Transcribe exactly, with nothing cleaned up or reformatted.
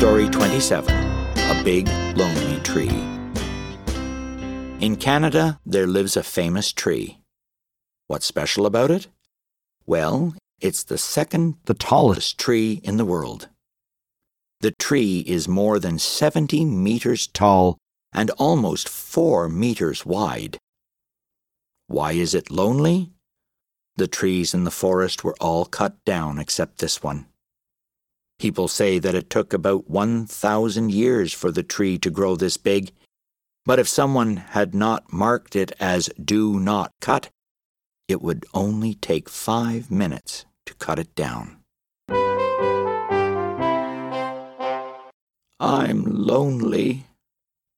Story twenty-seven, A Big Lonely Tree. In Canada, there lives a famous tree. What's special about it? Well, it's the second, the tallest tree in the world. The tree is more than seventy meters tall and almost four meters wide. Why is it lonely? The trees in the forest were all cut down except this one. People say that it took about one thousand years for the tree to grow this big, but if someone had not marked it as "do not cut," it would only take five minutes to cut it down. I'm lonely,